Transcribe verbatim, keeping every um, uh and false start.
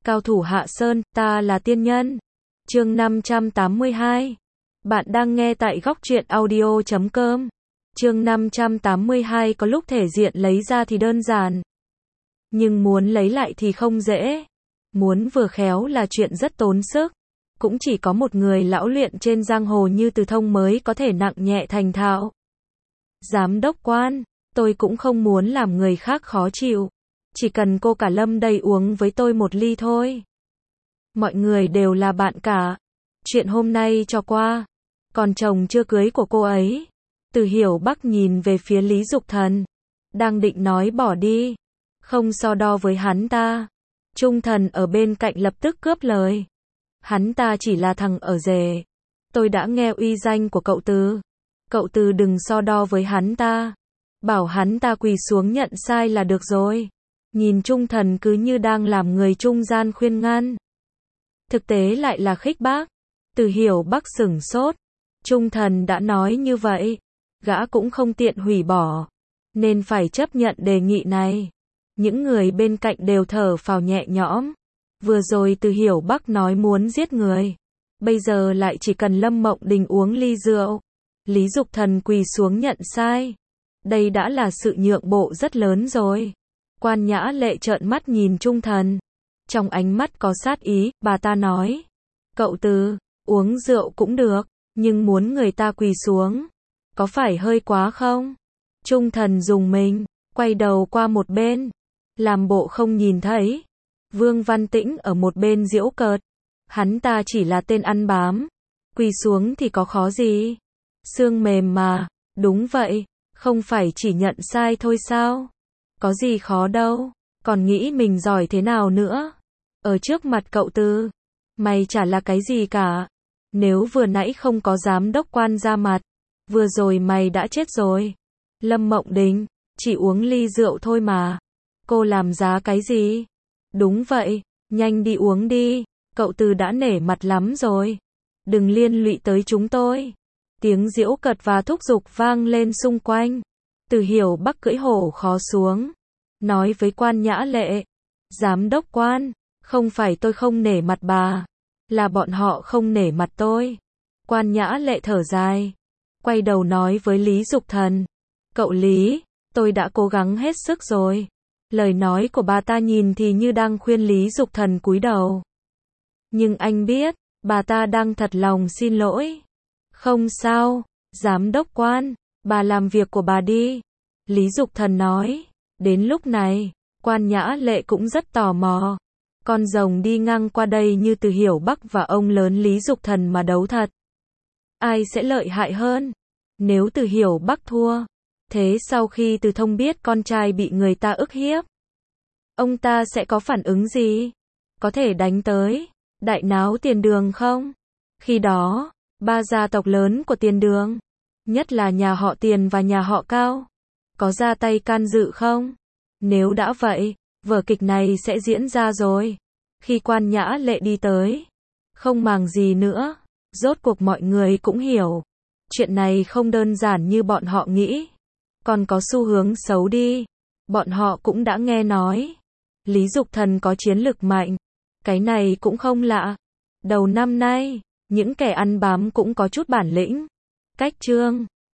Cao thủ Hạ Sơn, ta là tiên nhân. Chương năm trăm tám mươi hai. Bạn đang nghe tại góc truyện audio chấm com. Chương năm trăm tám mươi hai có lúc thể diện lấy ra thì đơn giản, nhưng muốn lấy lại thì không dễ. Muốn vừa khéo là chuyện rất tốn sức. Cũng chỉ có một người lão luyện trên giang hồ như Từ Thông mới có thể nặng nhẹ thành thạo. Giám đốc Quan, tôi cũng không muốn làm người khác khó chịu. Chỉ cần cô cả Lâm đây uống với tôi một ly thôi. Mọi người đều là bạn cả. Chuyện hôm nay cho qua. Còn chồng chưa cưới của cô ấy. Từ Hiểu Bắc nhìn về phía Lý Dục Thần. Đang định nói bỏ đi. Không so đo với hắn ta. Trung Thần ở bên cạnh lập tức cướp lời. Hắn ta chỉ là thằng ở rể. Tôi đã nghe uy danh của cậu Từ. Cậu Từ đừng so đo với hắn ta. Bảo hắn ta quỳ xuống nhận sai là được rồi. Nhìn Trung Thần cứ như đang làm người trung gian khuyên ngăn. Thực tế lại là khích bác. Từ Hiểu Bắc sửng sốt. Trung Thần đã nói như vậy. Gã cũng không tiện hủy bỏ. Nên phải chấp nhận đề nghị này. Những người bên cạnh đều thở phào nhẹ nhõm. Vừa rồi Từ Hiểu Bắc nói muốn giết người. Bây giờ lại chỉ cần Lâm Mộng Đình uống ly rượu. Lý Dục Thần quỳ xuống nhận sai. Đây đã là sự nhượng bộ rất lớn rồi. Quan Nhã Lệ trợn mắt nhìn Trung Thần. Trong ánh mắt có sát ý, bà ta nói. Cậu Từ, uống rượu cũng được, nhưng muốn người ta quỳ xuống. Có phải hơi quá không? Trung Thần dùng mình, quay đầu qua một bên. Làm bộ không nhìn thấy. Vương Văn Tĩnh ở một bên giễu cợt. Hắn ta chỉ là tên ăn bám. Quỳ xuống thì có khó gì? Xương mềm mà. Đúng vậy, không phải chỉ nhận sai thôi sao? Có gì khó đâu. Còn nghĩ mình giỏi thế nào nữa? Ở trước mặt cậu Từ, mày chả là cái gì cả. Nếu vừa nãy không có giám đốc Quan ra mặt, vừa rồi mày đã chết rồi. Lâm Mộng Đình, chỉ uống ly rượu thôi mà. Cô làm giá cái gì? Đúng vậy, nhanh đi uống đi. Cậu Từ đã nể mặt lắm rồi. Đừng liên lụy tới chúng tôi. Tiếng giễu cợt và thúc giục vang lên xung quanh. Từ Hiểu Bắc cưỡi hổ khó xuống. Nói với Quan Nhã Lệ. Giám đốc Quan, không phải tôi không nể mặt bà. Là bọn họ không nể mặt tôi. Quan Nhã Lệ thở dài. Quay đầu nói với Lý Dục Thần. Cậu Lý, tôi đã cố gắng hết sức rồi. Lời nói của bà ta nhìn thì như đang khuyên Lý Dục Thần cúi đầu. Nhưng anh biết, bà ta đang thật lòng xin lỗi. Không sao, giám đốc Quan, bà làm việc của bà đi. Lý Dục Thần nói. Đến lúc này, Quan Nhã Lệ cũng rất tò mò. Con rồng đi ngang qua đây như Từ Hiểu Bắc và ông lớn Lý Dục Thần mà đấu thật. Ai sẽ lợi hại hơn? Nếu Từ Hiểu Bắc thua, thế sau khi Từ Thông biết con trai bị người ta ức hiếp, ông ta sẽ có phản ứng gì? Có thể đánh tới đại náo Tiền Đường không? Khi đó, ba gia tộc lớn của Tiền Đường, nhất là nhà họ Tiền và nhà họ Cao, có ra tay can dự không? Nếu đã vậy, vở kịch này sẽ diễn ra rồi. Khi Quan Nhã Lệ đi tới, không màng gì nữa, rốt cuộc mọi người cũng hiểu. Chuyện này không đơn giản như bọn họ nghĩ. Còn có xu hướng xấu đi. Bọn họ cũng đã nghe nói. Lý Dục Thần có chiến lực mạnh. Cái này cũng không lạ. Đầu năm nay, những kẻ ăn bám cũng có chút bản lĩnh. Cách chương